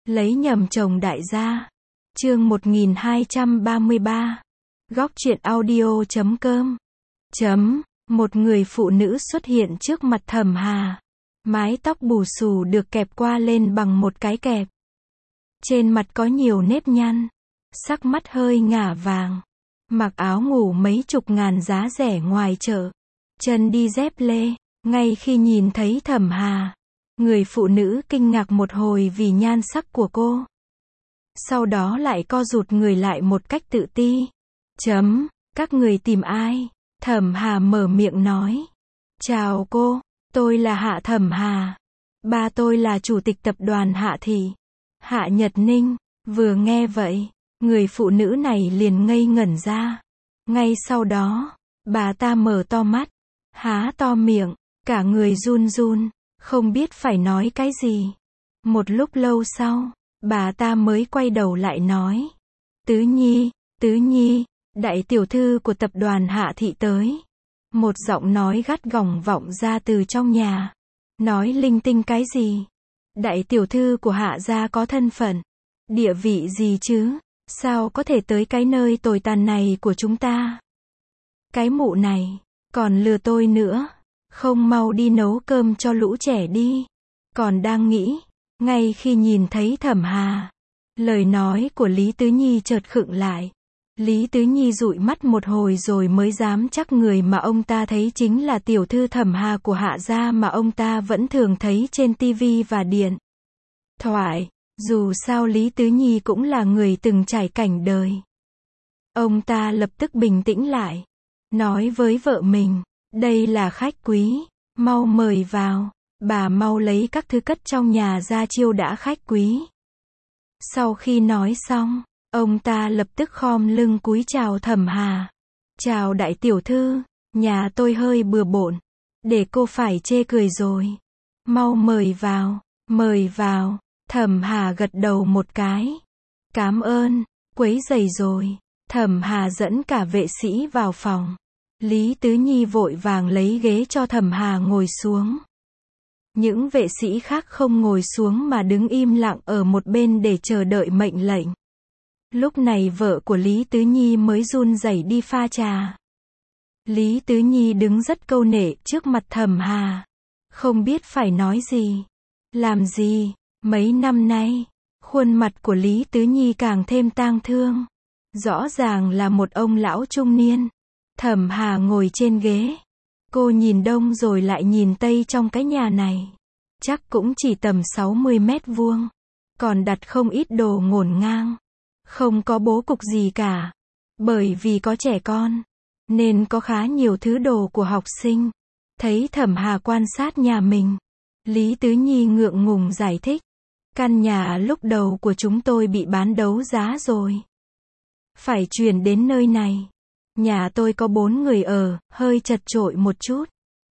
Lấy nhầm chồng đại gia. Chương 1233. Góc truyện audio.com. Một người phụ nữ xuất hiện trước mặt Thẩm Hà. Mái tóc bù xù được kẹp qua lên bằng một cái kẹp. Trên mặt có nhiều nếp nhăn. Sắc mắt hơi ngả vàng. Mặc áo ngủ mấy chục ngàn giá rẻ ngoài chợ. Chân đi dép lê. Ngay khi nhìn thấy Thẩm Hà, người phụ nữ kinh ngạc một hồi vì nhan sắc của cô. Sau đó lại co rụt người lại một cách tự ti. Các người tìm ai? Thẩm Hà mở miệng nói. Chào cô, tôi là Hạ Thẩm Hà. Ba tôi là chủ tịch tập đoàn Hạ Thị. Hạ Nhật Ninh. Vừa nghe vậy, người phụ nữ này liền ngây ngẩn ra. Ngay sau đó, bà ta mở to mắt, há to miệng, cả người run run, không biết phải nói cái gì. Một lúc lâu sau, bà ta mới quay đầu lại nói. Tứ Nhi, đại tiểu thư của tập đoàn Hạ Thị tới. Một giọng nói gắt gỏng vọng ra từ trong nhà. Nói linh tinh cái gì? Đại tiểu thư của Hạ gia có thân phận, địa vị gì chứ? Sao có thể tới cái nơi tồi tàn này của chúng ta? Cái mụ này, còn lừa tôi nữa. Không mau đi nấu cơm cho lũ trẻ đi. Còn đang nghĩ, ngay khi nhìn thấy Thẩm Hà, lời nói của Lý Tứ Nhi chợt khựng lại. Lý Tứ Nhi dụi mắt một hồi rồi mới dám chắc người mà ông ta thấy chính là tiểu thư Thẩm Hà của Hạ gia mà ông ta vẫn thường thấy trên tivi và điện thoại. Dù sao Lý Tứ Nhi cũng là người từng trải cảnh đời. Ông ta lập tức bình tĩnh lại, nói với vợ mình, đây là khách quý, mau mời vào, bà mau lấy các thứ cất trong nhà ra chiêu đãi khách quý. Sau khi nói xong, ông ta lập tức khom lưng cúi chào Thẩm Hà. Chào đại tiểu thư, nhà tôi hơi bừa bộn, để cô phải chê cười rồi. Mau mời vào. Thẩm Hà gật đầu một cái. Cảm ơn, quấy rầy rồi. Thẩm Hà dẫn cả vệ sĩ vào phòng. Lý Tứ Nhi vội vàng lấy ghế cho Thẩm Hà ngồi xuống. Những vệ sĩ khác không ngồi xuống mà đứng im lặng ở một bên để chờ đợi mệnh lệnh. Lúc này vợ của Lý Tứ Nhi mới run rẩy đi pha trà. Lý Tứ Nhi đứng rất câu nệ trước mặt Thẩm Hà. Không biết phải nói gì, làm gì. Mấy năm nay, khuôn mặt của Lý Tứ Nhi càng thêm tang thương. Rõ ràng là một ông lão trung niên. Thẩm Hà ngồi trên ghế. Cô nhìn đông rồi lại nhìn tây trong cái nhà này. Chắc cũng chỉ tầm 60 mét vuông. Còn đặt không ít đồ ngổn ngang. Không có bố cục gì cả. Bởi vì có trẻ con, nên có khá nhiều thứ đồ của học sinh. Thấy Thẩm Hà quan sát nhà mình, Lý Tứ Nhi ngượng ngùng giải thích. Căn nhà lúc đầu của chúng tôi bị bán đấu giá rồi. Phải chuyển đến nơi này. Nhà tôi có 4 người ở, hơi chật chội một chút.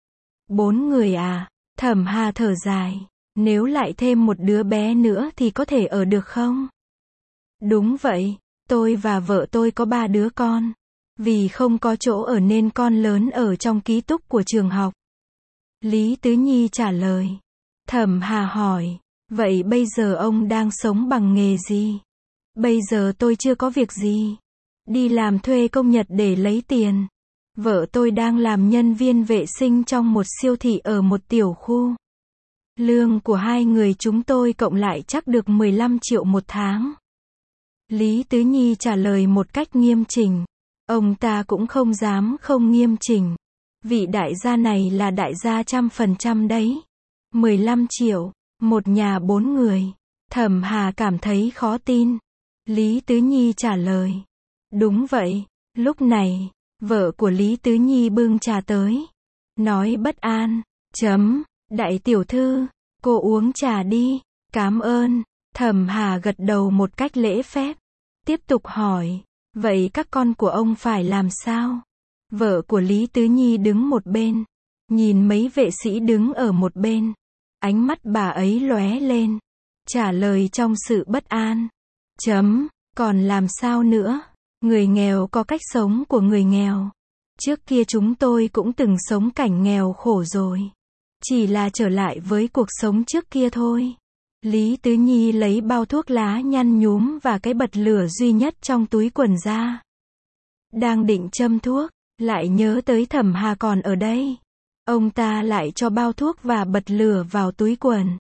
4 người à? Thẩm Hà thở dài. Nếu lại thêm một đứa bé nữa thì có thể ở được không? Đúng vậy, tôi và vợ tôi có 3 đứa con. Vì không có chỗ ở nên con lớn ở trong ký túc của trường học. Lý Tứ Nhi trả lời. Thẩm Hà hỏi. Vậy bây giờ ông đang sống bằng nghề gì? Bây giờ tôi chưa có việc gì. Đi làm thuê công nhật để lấy tiền. Vợ tôi đang làm nhân viên vệ sinh trong một siêu thị ở một tiểu khu. Lương của hai người chúng tôi cộng lại chắc được 15 triệu một tháng. Lý Tứ Nhi trả lời một cách nghiêm chỉnh. Ông ta cũng không dám không nghiêm chỉnh. Vị đại gia này là đại gia 100% đấy. 15 triệu. Một nhà 4 người. Thẩm Hà cảm thấy khó tin. Lý Tứ Nhi trả lời. Đúng vậy. Lúc này, vợ của Lý Tứ Nhi bưng trà tới. Nói bất an. Đại tiểu thư, cô uống trà đi. Cảm ơn. Thẩm Hà gật đầu một cách lễ phép. Tiếp tục hỏi. Vậy các con của ông phải làm sao? Vợ của Lý Tứ Nhi đứng một bên. Nhìn mấy vệ sĩ đứng ở một bên. Ánh mắt bà ấy lóe lên. Trả lời trong sự bất an. Còn làm sao nữa? Người nghèo có cách sống của người nghèo. Trước kia chúng tôi cũng từng sống cảnh nghèo khổ rồi. Chỉ là trở lại với cuộc sống trước kia thôi. Lý Tứ Nhi lấy bao thuốc lá nhăn nhúm và cái bật lửa duy nhất trong túi quần ra. Đang định châm thuốc, lại nhớ tới Thẩm Hà còn ở đây. Ông ta lại cho bao thuốc và bật lửa vào túi quần.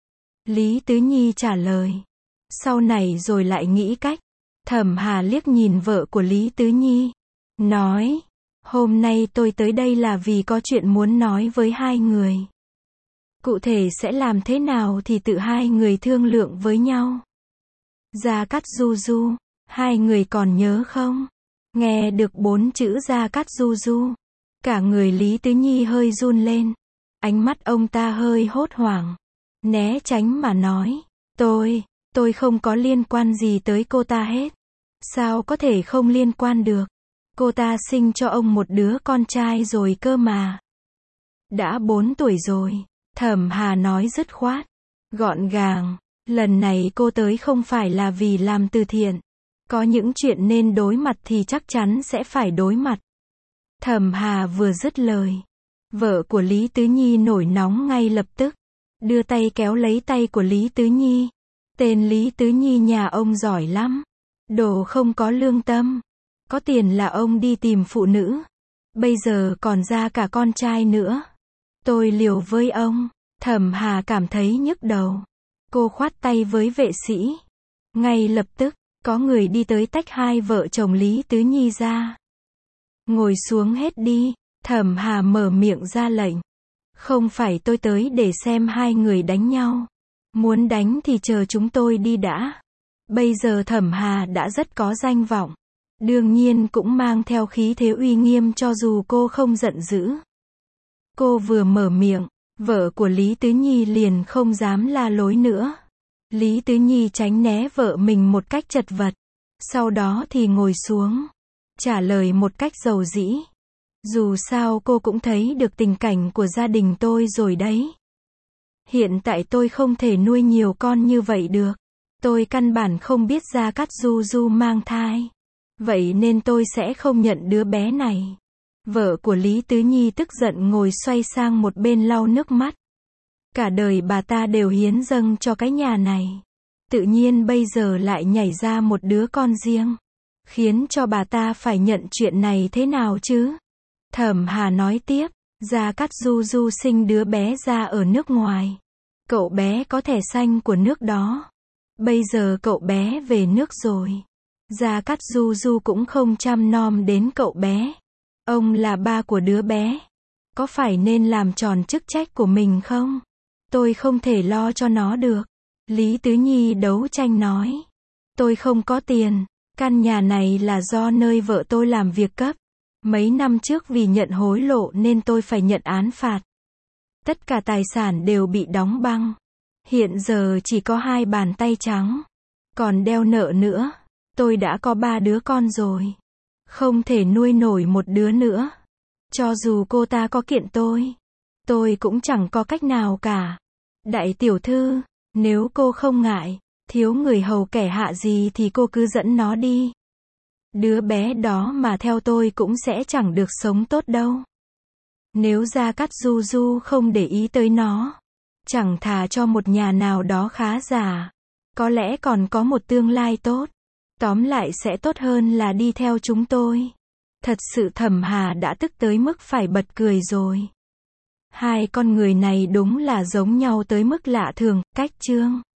Lý Tứ Nhi trả lời. Sau này rồi lại nghĩ cách. Thẩm Hà liếc nhìn vợ của Lý Tứ Nhi. Nói, hôm nay tôi tới đây là vì có chuyện muốn nói với hai người. Cụ thể sẽ làm thế nào thì tự hai người thương lượng với nhau. Gia Cát Du Du, hai người còn nhớ không? Nghe được 4 chữ Gia Cát Du Du, cả người Lý Tứ Nhi hơi run lên. Ánh mắt ông ta hơi hốt hoảng, né tránh mà nói, tôi không có liên quan gì tới cô ta hết. Sao có thể không liên quan được? Cô ta sinh cho ông một đứa con trai rồi cơ mà. Đã 4 tuổi rồi, Thẩm Hà nói dứt khoát, gọn gàng. Lần này cô tới không phải là vì làm từ thiện. Có những chuyện nên đối mặt thì chắc chắn sẽ phải đối mặt. Thẩm Hà vừa dứt lời, vợ của Lý Tứ Nhi nổi nóng ngay lập tức, đưa tay kéo lấy tay của Lý Tứ Nhi. Tên Lý Tứ Nhi nhà ông giỏi lắm. Đồ không có lương tâm. Có tiền là ông đi tìm phụ nữ. Bây giờ còn ra cả con trai nữa. Tôi liều với ông. Thẩm Hà cảm thấy nhức đầu. Cô khoát tay với vệ sĩ. Ngay lập tức, có người đi tới tách hai vợ chồng Lý Tứ Nhi ra. Ngồi xuống hết đi. Thẩm Hà mở miệng ra lệnh. Không phải tôi tới để xem hai người đánh nhau. Muốn đánh thì chờ chúng tôi đi đã. Bây giờ Thẩm Hà đã rất có danh vọng. Đương nhiên cũng mang theo khí thế uy nghiêm cho dù cô không giận dữ. Cô vừa mở miệng, vợ của Lý Tứ Nhi liền không dám la lối nữa. Lý Tứ Nhi tránh né vợ mình một cách chật vật. Sau đó thì ngồi xuống, trả lời một cách dầu dĩ. Dù sao cô cũng thấy được tình cảnh của gia đình tôi rồi đấy. Hiện tại tôi không thể nuôi nhiều con như vậy được. Tôi căn bản không biết Gia Cát Du Du mang thai. Vậy nên tôi sẽ không nhận đứa bé này. Vợ của Lý Tứ Nhi tức giận ngồi xoay sang một bên lau nước mắt. Cả đời bà ta đều hiến dâng cho cái nhà này. Tự nhiên bây giờ lại nhảy ra một đứa con riêng. Khiến cho bà ta phải nhận chuyện này thế nào chứ? Thẩm Hà nói tiếp, Gia Cát Du Du sinh đứa bé ra ở nước ngoài. Cậu bé có thẻ xanh của nước đó. Bây giờ cậu bé về nước rồi. Gia Cát Du Du cũng không chăm nom đến cậu bé. Ông là ba của đứa bé. Có phải nên làm tròn chức trách của mình không? Tôi không thể lo cho nó được. Lý Tứ Nhi đấu tranh nói. Tôi không có tiền. Căn nhà này là do nơi vợ tôi làm việc cấp. Mấy năm trước vì nhận hối lộ nên tôi phải nhận án phạt. Tất cả tài sản đều bị đóng băng. Hiện giờ chỉ có 2 bàn tay trắng. Còn đeo nợ nữa. Tôi đã có 3 đứa con rồi. Không thể nuôi nổi một đứa nữa. Cho dù cô ta có kiện tôi cũng chẳng có cách nào cả. Đại tiểu thư, nếu cô không ngại, thiếu người hầu kẻ hạ gì thì cô cứ dẫn nó đi. Đứa bé đó mà theo tôi cũng sẽ chẳng được sống tốt đâu. Nếu Gia Cát Du Du không để ý tới nó, chẳng thà cho một nhà nào đó khá giả, có lẽ còn có một tương lai tốt. Tóm lại sẽ tốt hơn là đi theo chúng tôi. Thật sự Thẩm Hà đã tức tới mức phải bật cười rồi. Hai con người này đúng là giống nhau tới mức lạ thường, cách chương.